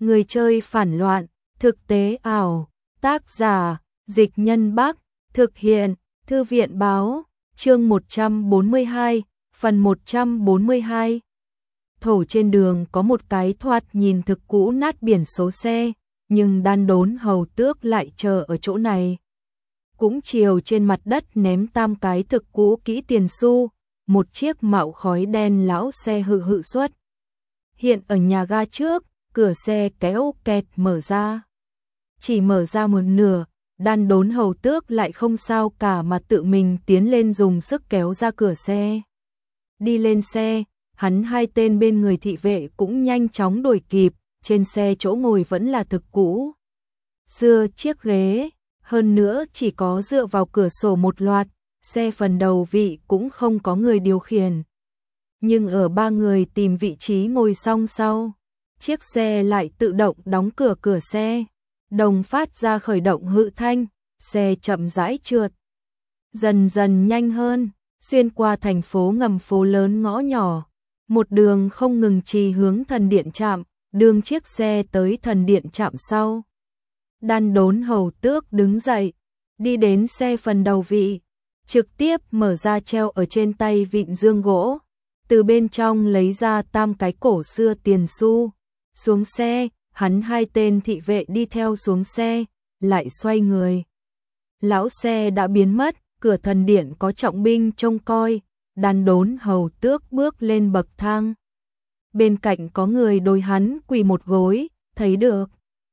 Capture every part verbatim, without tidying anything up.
Người chơi phản loạn, thực tế ảo, tác giả, Dịch Nhân Bắc, thực hiện, Thư viện Báo, chương một trăm bốn mươi hai, phần một trăm bốn mươi hai. Thổ trên đường có một cái thoạt nhìn thực cũ nát biển số xe, nhưng Đan Đốn Hầu Tước lại chờ ở chỗ này. Cũng chiều trên mặt đất ném tam cái thực cũ kỹ tiền xu, một chiếc mạo khói đen lão xe hự hự xuất. Hiện ở nhà ga trước, cửa xe kéo kẹt mở ra. Chỉ mở ra một nửa, Đan Đốn Hầu Tước lại không sao cả mà tự mình tiến lên dùng sức kéo ra cửa xe. Đi lên xe, hắn hai tên bên người thị vệ cũng nhanh chóng đuổi kịp, trên xe chỗ ngồi vẫn là thực cũ. Xưa chiếc ghế, hơn nữa chỉ có dựa vào cửa sổ một loạt, xe phần đầu vị cũng không có người điều khiển. Nhưng ở ba người tìm vị trí ngồi xong sau, chiếc xe lại tự động đóng cửa cửa xe, đồng phát ra khởi động hự thanh, xe chậm rãi trượt. Dần dần nhanh hơn, xuyên qua thành phố ngầm phố lớn ngõ nhỏ, một đường không ngừng trì hướng thần điện trạm, đường chiếc xe tới thần điện trạm sau. Đan Đốn Hầu Tước đứng dậy, đi đến xe phần đầu vị, trực tiếp mở ra treo ở trên tay vịn dương gỗ, từ bên trong lấy ra tam cái cổ xưa tiền xu, xuống xe, hắn hai tên thị vệ đi theo xuống xe, lại xoay người. Lão xe đã biến mất, cửa thần điện có trọng binh trông coi, Đan Đốn Hầu Tước bước lên bậc thang. Bên cạnh có người đối hắn quỳ một gối, thấy được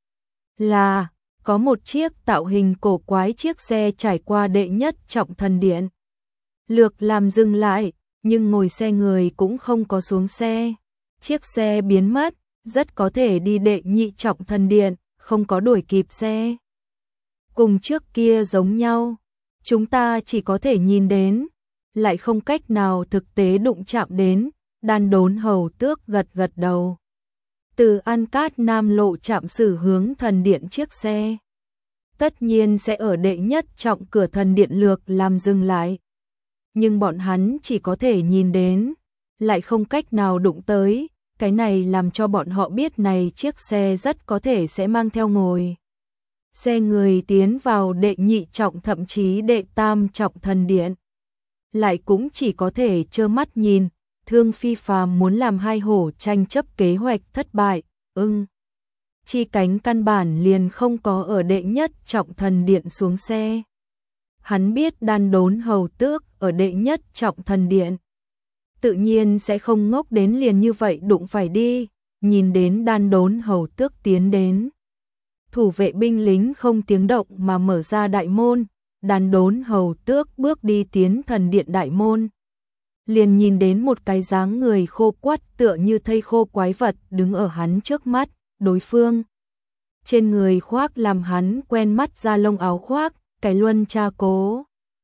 là có một chiếc tạo hình cổ quái chiếc xe trải qua đệ nhất trọng thần điện. Lược làm dừng lại, nhưng ngồi xe người cũng không có xuống xe. Chiếc xe biến mất, rất có thể đi đệ nhị trọng thần điện, không có đuổi kịp xe. Cùng trước kia giống nhau, chúng ta chỉ có thể nhìn đến, lại không cách nào thực tế đụng chạm đến. Đan Đốn Hầu Tước gật gật đầu. Từ An Cát Nam lộ trạm xử hướng thần điện chiếc xe, tất nhiên sẽ ở đệ nhất trọng cửa thần điện lược làm dừng lại. Nhưng bọn hắn chỉ có thể nhìn đến, lại không cách nào đụng tới, cái này làm cho bọn họ biết này chiếc xe rất có thể sẽ mang theo ngồi. Xe người tiến vào đệ nhị trọng thậm chí đệ tam trọng thần điện, lại cũng chỉ có thể trơ mắt nhìn. Thương Phi Phàm muốn làm hai hổ tranh chấp kế hoạch thất bại, ưng. Chi Cánh căn bản liền không có ở đệ nhất trọng thần điện xuống xe. Hắn biết Đan Đốn Hầu Tước ở đệ nhất trọng thần điện, tự nhiên sẽ không ngốc đến liền như vậy đụng phải đi, nhìn đến Đan Đốn Hầu Tước tiến đến. Thủ vệ binh lính không tiếng động mà mở ra đại môn, Đan Đốn Hầu Tước bước đi tiến thần điện đại môn. Liền nhìn đến một cái dáng người khô quắt tựa như thây khô quái vật đứng ở hắn trước mắt, đối phương. Trên người khoác làm hắn quen mắt da lông áo khoác, cái luân cha cố.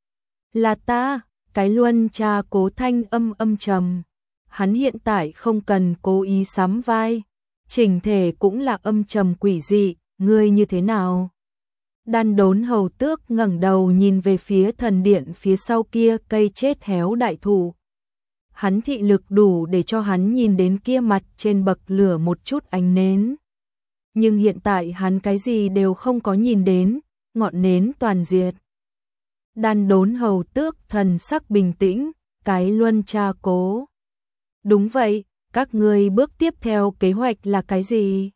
Là ta, cái luân cha cố thanh âm âm trầm. Hắn hiện tại không cần cố ý sắm vai, chỉnh thể cũng là âm trầm quỷ dị, ngươi như thế nào? Đan Đốn Hầu Tước ngẩng đầu nhìn về phía thần điện phía sau kia cây chết héo đại thụ. Hắn thị lực đủ để cho hắn nhìn đến kia mặt trên bậc lửa một chút ánh nến. Nhưng hiện tại hắn cái gì đều không có nhìn đến, ngọn nến toàn diệt. Đan Đốn Hầu Tước thần sắc bình tĩnh, cái luân cha cố. Đúng vậy, các ngươi bước tiếp theo kế hoạch là cái gì?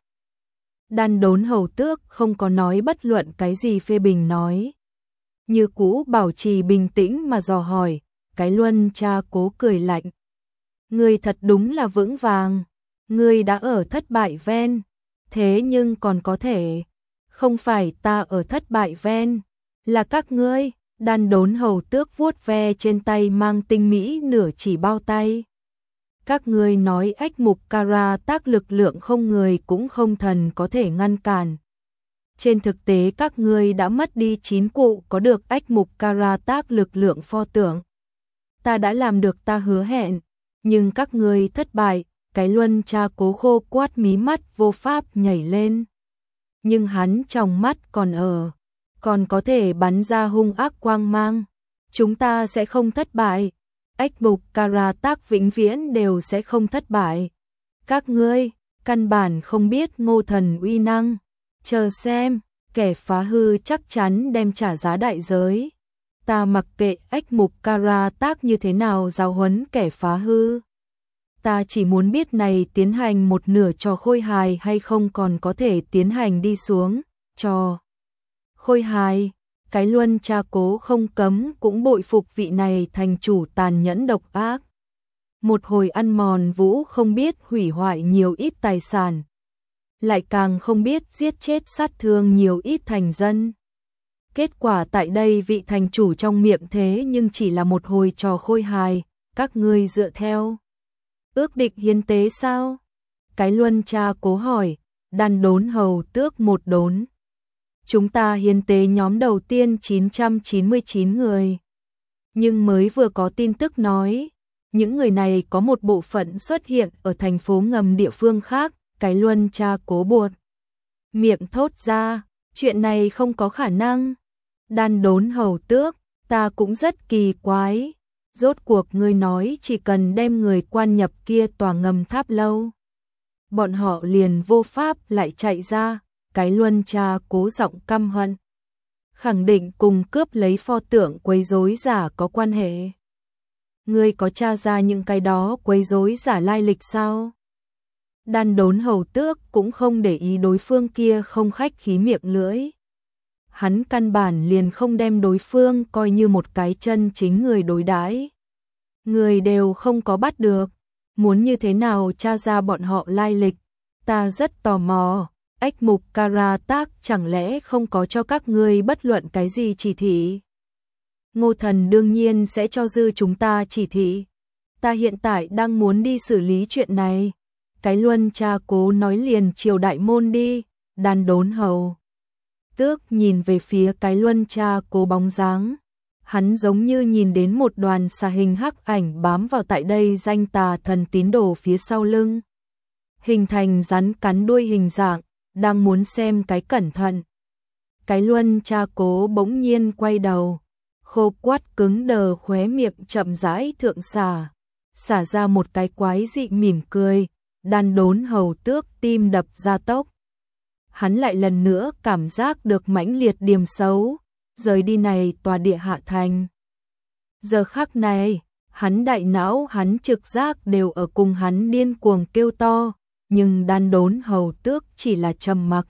Đan Đốn Hầu Tước không có nói bất luận cái gì phê bình nói. Như cũ bảo trì bình tĩnh mà dò hỏi. Cái luân cha cố cười lạnh. Ngươi thật đúng là vững vàng. Ngươi đã ở thất bại ven. Thế nhưng còn có thể. Không phải ta ở thất bại ven. Là các ngươi. Đan Đốn Hầu Tước vuốt ve trên tay mang tinh mỹ nửa chỉ bao tay. Các ngươi nói ách mục Kara tác lực lượng không người cũng không thần có thể ngăn cản. Trên thực tế các ngươi đã mất đi chín cụ có được ách mục Kara tác lực lượng pho tượng. Ta đã làm được ta hứa hẹn, nhưng các ngươi thất bại, cái luân cha cố khô quát mí mắt vô pháp nhảy lên. Nhưng hắn trong mắt còn ở, còn có thể bắn ra hung ác quang mang. Chúng ta sẽ không thất bại, ách mục Kara tác vĩnh viễn đều sẽ không thất bại. Các ngươi, căn bản không biết Ngô Thần uy năng, chờ xem, kẻ phá hư chắc chắn đem trả giá đại giới. Ta mặc kệ Ách Mục Kara tác như thế nào giáo huấn kẻ phá hư. Ta chỉ muốn biết này tiến hành một nửa trò khôi hài hay không còn có thể tiến hành đi xuống, trò khôi hài. Cái Luân cha Cố không cấm cũng bội phục vị này thành chủ tàn nhẫn độc ác. Một hồi ăn mòn Vũ không biết hủy hoại nhiều ít tài sản, lại càng không biết giết chết sát thương nhiều ít thành dân. Kết quả tại đây vị thành chủ trong miệng thế nhưng chỉ là một hồi trò khôi hài, các ngươi dựa theo ước định hiến tế sao? Cái Luân cha Cố hỏi, Đan Đốn Hầu Tước một đốn. Chúng ta hiến tế nhóm đầu tiên chín trăm chín mươi chín người. Nhưng mới vừa có tin tức nói, những người này có một bộ phận xuất hiện ở thành phố ngầm địa phương khác. Cái Luân cha Cố buột miệng thốt ra, chuyện này không có khả năng. Đan Đốn Hầu Tước, ta cũng rất kỳ quái. Rốt cuộc ngươi nói chỉ cần đem người quan nhập kia tòa ngầm tháp lâu, bọn họ liền vô pháp lại chạy ra. Cái Luân cha Cố giọng căm hận, khẳng định cùng cướp lấy pho tượng quấy rối giả có quan hệ. Ngươi có tra ra những cái đó quấy rối giả lai lịch sao? Đan Đốn Hầu Tước cũng không để ý đối phương kia không khách khí miệng lưỡi. Hắn căn bản liền không đem đối phương coi như một cái chân chính người đối đãi. Người đều không có bắt được, muốn như thế nào tra ra bọn họ lai lịch? Ta rất tò mò. Ách Mục Kara tác chẳng lẽ không có cho các ngươi bất luận cái gì chỉ thị? Ngô Thần đương nhiên sẽ cho dư chúng ta chỉ thị. Ta hiện tại đang muốn đi xử lý chuyện này. Cái Luân cha Cố nói liền chiều đại môn đi. Đan Đốn Hầu Tước nhìn về phía cái Luân cha Cố bóng dáng. Hắn giống như nhìn đến một đoàn xà hình hắc ảnh bám vào tại đây danh tà thần tín đồ phía sau lưng, hình thành rắn cắn đuôi hình dạng, đang muốn xem cái cẩn thận. Cái Luân cha Cố bỗng nhiên quay đầu, khô quắt cứng đờ khóe miệng chậm rãi thượng xả, xả ra một cái quái dị mỉm cười. Đan Đốn Hầu Tước tim đập ra tốc. Hắn lại lần nữa cảm giác được mãnh liệt điềm xấu, rời đi này tòa địa hạ thành. Giờ khắc này, hắn đại não hắn trực giác đều ở cùng hắn điên cuồng kêu to, nhưng Đan Đốn Hầu Tước chỉ là trầm mặc.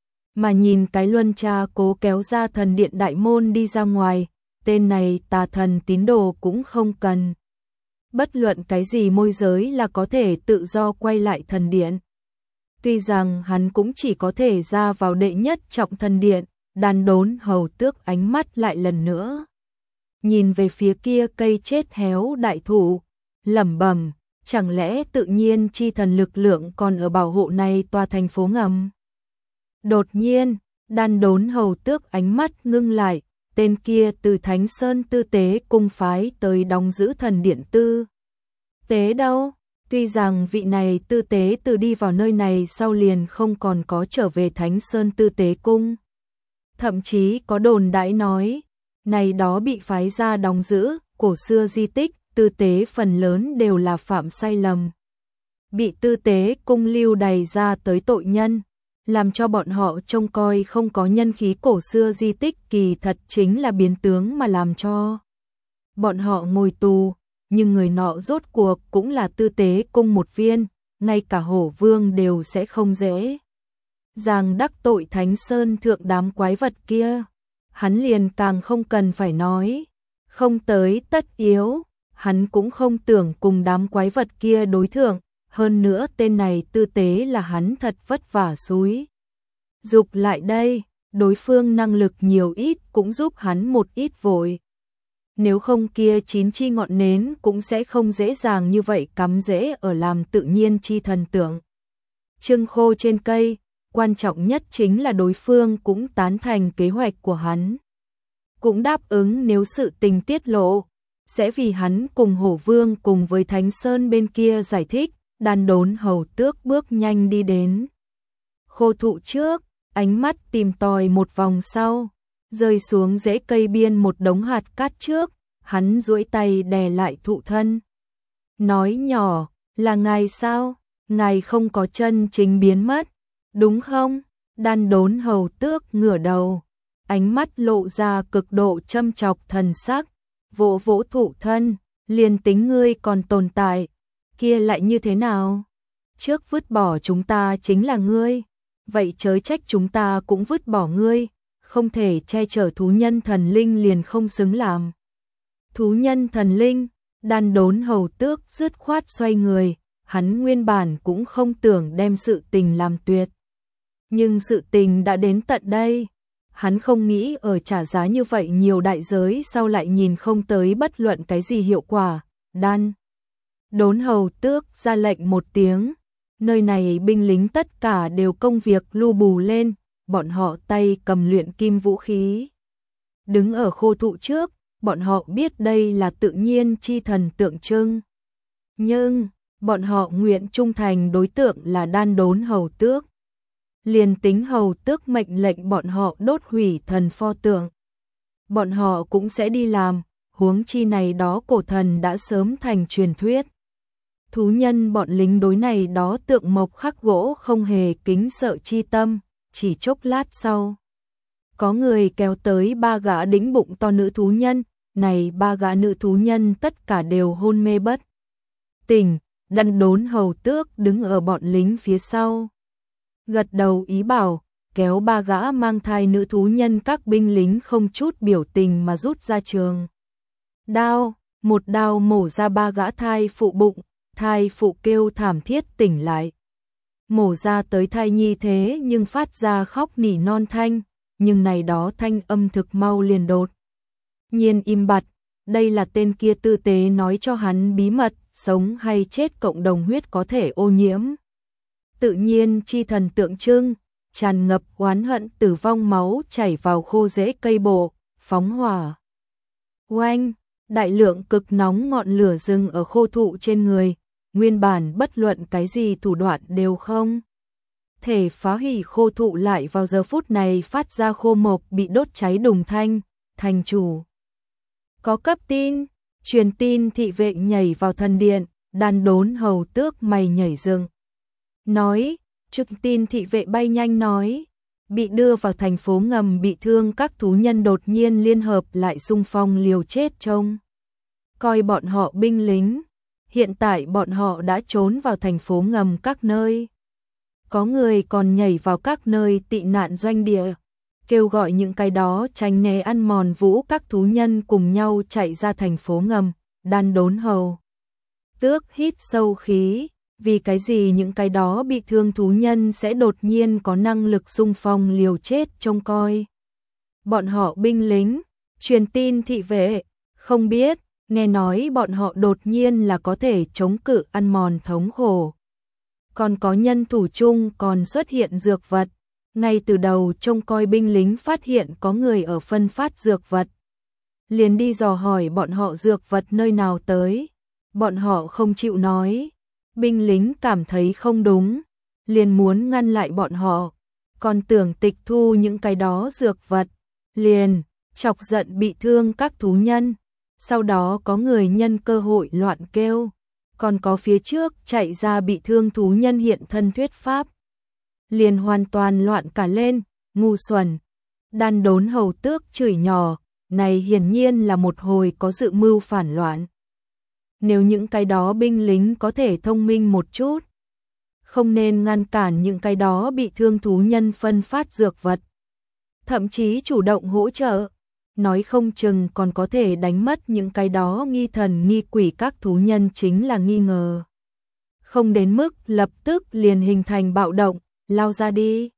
Mà nhìn cái Luân cha Cố kéo ra thần điện đại môn đi ra ngoài, tên này tà thần tín đồ cũng không cần bất luận cái gì môi giới là có thể tự do quay lại thần điện. Tuy rằng hắn cũng chỉ có thể ra vào đệ nhất trọng thần điện, Đan Đốn Hầu Tước ánh mắt lại lần nữa nhìn về phía kia cây chết héo đại thụ, lẩm bẩm, chẳng lẽ tự nhiên chi thần lực lượng còn ở bảo hộ này tòa thành phố ngầm. Đột nhiên, Đan Đốn Hầu Tước ánh mắt ngưng lại, tên kia từ Thánh Sơn Tư Tế cung phái tới đóng giữ thần điện tư tế đâu? Tuy rằng vị này tư tế từ đi vào nơi này sau liền không còn có trở về Thánh Sơn Tư Tế cung. Thậm chí có đồn đãi nói, này đó bị phái ra đóng giữ, cổ xưa di tích, tư tế phần lớn đều là phạm sai lầm. Bị tư tế cung lưu đày ra tới tội nhân, làm cho bọn họ trông coi không có nhân khí cổ xưa di tích kỳ thật chính là biến tướng mà làm cho bọn họ ngồi tù, nhưng người nọ rốt cuộc cũng là tư tế cung một viên, ngay cả hổ vương đều sẽ không dễ dàng đắc tội Thánh Sơn thượng đám quái vật kia. Hắn liền càng không cần phải nói, không tới tất yếu, hắn cũng không tưởng cùng đám quái vật kia đối thượng, hơn nữa tên này tư tế là hắn thật vất vả xúi dục lại đây, đối phương năng lực nhiều ít cũng giúp hắn một ít vội. Nếu không kia chín chi ngọn nến cũng sẽ không dễ dàng như vậy cắm rễ ở làm tự nhiên chi thần tượng trưng khô trên cây, quan trọng nhất chính là đối phương cũng tán thành kế hoạch của hắn. Cũng đáp ứng nếu sự tình tiết lộ, sẽ vì hắn cùng Hổ Vương cùng với Thánh Sơn bên kia giải thích. Đan Đốn Hầu Tước bước nhanh đi đến khô thụ trước, ánh mắt tìm tòi một vòng sau, rơi xuống rễ cây biên một đống hạt cát trước, hắn duỗi tay đè lại thụ thân. Nói nhỏ, là ngài sao? ngài không có chân chính biến mất, đúng không? Đan Đốn Hầu Tước ngửa đầu, ánh mắt lộ ra cực độ châm chọc thần sắc, vỗ vỗ thụ thân, liền tính ngươi còn tồn tại, kia lại như thế nào? Trước vứt bỏ chúng ta chính là ngươi, vậy chớ trách chúng ta cũng vứt bỏ ngươi, không thể che chở thú nhân thần linh liền không xứng làm. Thú nhân thần linh, Đan Đốn Hầu Tước dứt khoát xoay người, hắn nguyên bản cũng không tưởng đem sự tình làm tuyệt. Nhưng sự tình đã đến tận đây, hắn không nghĩ ở trả giá như vậy nhiều đại giới sau lại nhìn không tới bất luận cái gì hiệu quả. Đan Đốn Hầu Tước ra lệnh một tiếng, nơi này binh lính tất cả đều công việc lu bù lên, bọn họ tay cầm luyện kim vũ khí. Đứng ở khô thụ trước, bọn họ biết đây là tự nhiên chi thần tượng trưng. Nhưng, bọn họ nguyện trung thành đối tượng là Đan Đốn Hầu Tước. Liền tính Hầu Tước mệnh lệnh bọn họ đốt hủy thần pho tượng, bọn họ cũng sẽ đi làm, huống chi này đó cổ thần đã sớm thành truyền thuyết. Thú nhân bọn lính đối này đó tượng mộc khắc gỗ không hề kính sợ chi tâm, chỉ chốc lát sau. Có người kéo tới ba gã đĩnh bụng to nữ thú nhân, này ba gã nữ thú nhân tất cả đều hôn mê bất tỉnh. Đan Đốn Hầu Tước đứng ở bọn lính phía sau, gật đầu ý bảo, kéo ba gã mang thai nữ thú nhân, các binh lính không chút biểu tình mà rút ra trường đao, một đao mổ ra ba gã thai phụ bụng, thai phụ kêu thảm thiết tỉnh lại. Mổ ra tới thai nhi thế nhưng phát ra khóc nỉ non thanh, nhưng này đó thanh âm thực mau liền đột nhiên im bặt, đây là tên kia tư tế nói cho hắn bí mật, sống hay chết cộng đồng huyết có thể ô nhiễm. Tự nhiên chi thần tượng trưng, tràn ngập oán hận tử vong máu chảy vào khô rễ cây bộ, phóng hỏa. Oanh, đại lượng cực nóng ngọn lửa rừng ở khô thụ trên người, nguyên bản bất luận cái gì thủ đoạn đều không thể phá hủy khô thụ lại vào giờ phút này phát ra khô mộc bị đốt cháy đùng thanh. Thành chủ có cấp tin, truyền tin thị vệ nhảy vào thần điện, Đan Đốn Hầu Tước mày nhảy dựng. Nói, trực tin thị vệ bay nhanh nói, bị đưa vào thành phố ngầm bị thương các thú nhân đột nhiên liên hợp lại xung phong liều chết trông coi bọn họ binh lính, hiện tại bọn họ đã trốn vào thành phố ngầm các nơi. Có người còn nhảy vào các nơi tị nạn doanh địa, kêu gọi những cái đó tránh né ăn mòn vũ các thú nhân cùng nhau chạy ra thành phố ngầm. Đan Đốn Hầu Tước hít sâu khí, vì cái gì những cái đó bị thương thú nhân sẽ đột nhiên có năng lực xung phong liều chết trông coi bọn họ binh lính. Truyền tin thị vệ, không biết, nghe nói bọn họ đột nhiên là có thể chống cự ăn mòn thống khổ. Còn có nhân thủ chung còn xuất hiện dược vật, ngay từ đầu trông coi binh lính phát hiện có người ở phân phát dược vật, liền đi dò hỏi bọn họ dược vật nơi nào tới, bọn họ không chịu nói, binh lính cảm thấy không đúng, liền muốn ngăn lại bọn họ, còn tưởng tịch thu những cái đó dược vật, liền chọc giận bị thương các thú nhân, sau đó có người nhân cơ hội loạn kêu, còn có phía trước chạy ra bị thương thú nhân hiện thân thuyết pháp, liền hoàn toàn loạn cả lên, ngu xuẩn. Đan Đốn Hầu Tước chửi nhỏ, này hiển nhiên là một hồi có dự mưu phản loạn. Nếu những cái đó binh lính có thể thông minh một chút, không nên ngăn cản những cái đó bị thương thú nhân phân phát dược vật, thậm chí chủ động hỗ trợ, nói không chừng còn có thể đánh mất những cái đó nghi thần nghi quỷ các thú nhân chính là nghi ngờ. Không đến mức lập tức liền hình thành bạo động, lao ra đi.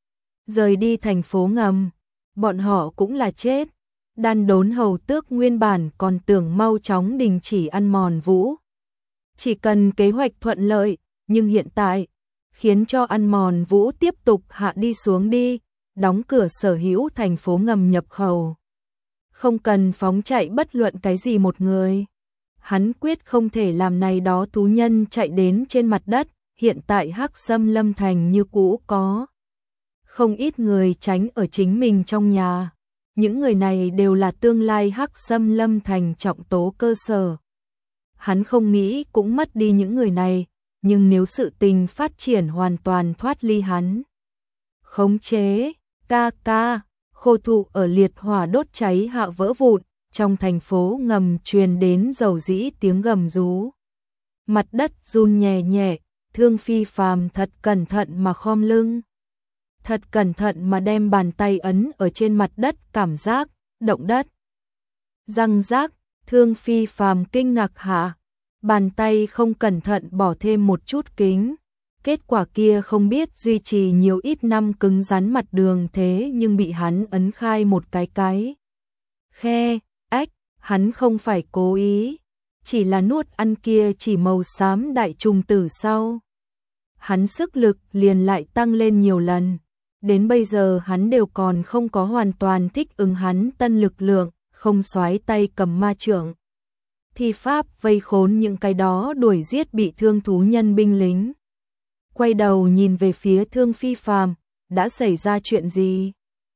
Rời đi thành phố ngầm, bọn họ cũng là chết. Đan Đốn Hầu Tước nguyên bản còn tưởng mau chóng đình chỉ ăn mòn vũ. Chỉ cần kế hoạch thuận lợi, nhưng hiện tại, khiến cho ăn mòn vũ tiếp tục hạ đi xuống đi, đóng cửa sở hữu thành phố ngầm nhập khẩu. Không cần phóng chạy bất luận cái gì một người. Hắn quyết không thể làm này đó thú nhân chạy đến trên mặt đất, hiện tại Hắc Sâm Lâm Thành như cũ có. Không ít người tránh ở chính mình trong nhà. Những người này đều là tương lai Hắc Sâm Lâm Thành trọng tố cơ sở. Hắn không nghĩ cũng mất đi những người này, nhưng nếu sự tình phát triển hoàn toàn thoát ly hắn khống chế, ca ca, khô thụ ở liệt hỏa đốt cháy hạ vỡ vụn, trong thành phố ngầm truyền đến dầu dĩ tiếng gầm rú. Mặt đất run nhẹ nhẹ, Thương Phi Phàm thật cẩn thận mà khom lưng. Thật cẩn thận mà đem bàn tay ấn ở trên mặt đất, cảm giác động đất. Răng rác, Thương Phi Phàm kinh ngạc hạ, bàn tay không cẩn thận bỏ thêm một chút kính. Kết quả kia không biết duy trì nhiều ít năm cứng rắn mặt đường thế nhưng bị hắn ấn khai một cái cái. Khe, ách, hắn không phải cố ý, chỉ là nuốt ăn kia chỉ màu xám đại trùng tử sau. Hắn sức lực liền lại tăng lên nhiều lần, đến bây giờ hắn đều còn không có hoàn toàn thích ứng hắn tân lực lượng, không xoái tay cầm ma chưởng. Thi pháp vây khốn những cái đó đuổi giết bị thương thú nhân binh lính. Quay đầu nhìn về phía Thương Phi Phàm, đã xảy ra chuyện gì?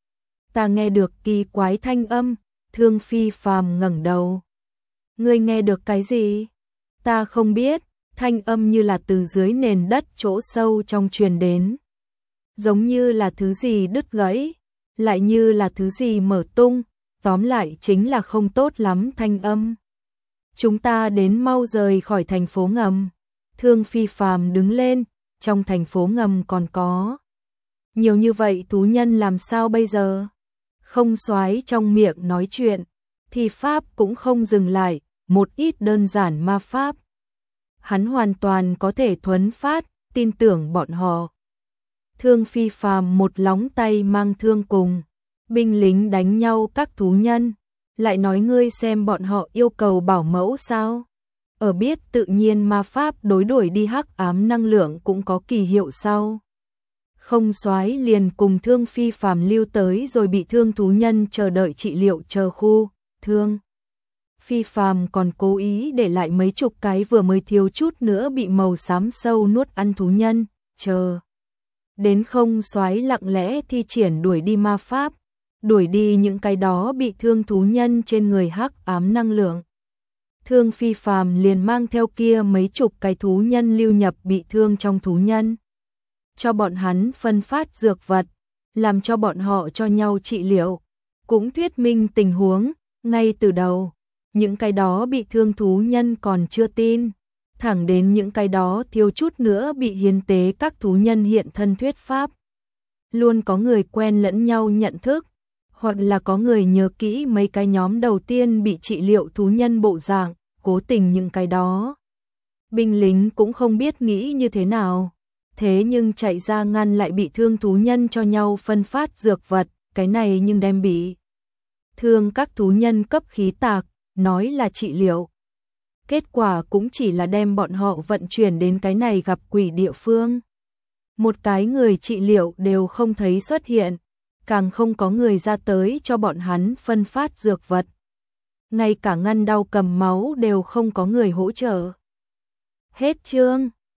Ta nghe được kỳ quái thanh âm. Thương Phi Phàm ngẩng đầu. Ngươi nghe được cái gì? Ta không biết, thanh âm như là từ dưới nền đất chỗ sâu trong truyền đến. Giống như là thứ gì đứt gãy, lại như là thứ gì mở tung, tóm lại chính là không tốt lắm thanh âm. Chúng ta đến mau rời khỏi thành phố ngầm. Thương Phi Phàm đứng lên, trong thành phố ngầm còn có nhiều như vậy thú nhân làm sao bây giờ? Không xoái trong miệng nói chuyện, thì pháp cũng không dừng lại, một ít đơn giản ma pháp. Hắn hoàn toàn có thể thuấn phát, tin tưởng bọn họ. Thương Phi Phàm một lóng tay mang thương cùng binh lính đánh nhau các thú nhân, lại nói ngươi xem bọn họ yêu cầu bảo mẫu sao? Ở biết tự nhiên ma pháp đối đuổi đi hắc ám năng lượng cũng có kỳ hiệu sau. Không xoái liền cùng Thương Phi Phàm lưu tới rồi bị thương thú nhân chờ đợi trị liệu chờ khu. Thương Phi Phàm còn cố ý để lại mấy chục cái vừa mới thiếu chút nữa bị màu xám sâu nuốt ăn thú nhân, chờ đến không xoái lặng lẽ thi triển đuổi đi ma pháp, đuổi đi những cái đó bị thương thú nhân trên người hắc ám năng lượng. Thương Phi Phàm liền mang theo kia mấy chục cái thú nhân lưu nhập bị thương trong thú nhân, cho bọn hắn phân phát dược vật, làm cho bọn họ cho nhau trị liệu, cũng thuyết minh tình huống. Ngay từ đầu, những cái đó bị thương thú nhân còn chưa tin, thẳng đến những cái đó thiếu chút nữa bị hiến tế các thú nhân hiện thân thuyết pháp. Luôn có người quen lẫn nhau nhận thức, hoặc là có người nhớ kỹ mấy cái nhóm đầu tiên bị trị liệu thú nhân bộ dạng, cố tình những cái đó. Binh lính cũng không biết nghĩ như thế nào, thế nhưng chạy ra ngăn lại bị thương thú nhân cho nhau phân phát dược vật, cái này nhưng đem bị thương các thú nhân cấp khí tạc, nói là trị liệu. Kết quả cũng chỉ là đem bọn họ vận chuyển đến cái này gặp quỷ địa phương. Một cái người trị liệu đều không thấy xuất hiện, càng không có người ra tới cho bọn hắn phân phát dược vật. Ngay cả ngăn đau cầm máu đều không có người hỗ trợ. Hết chương.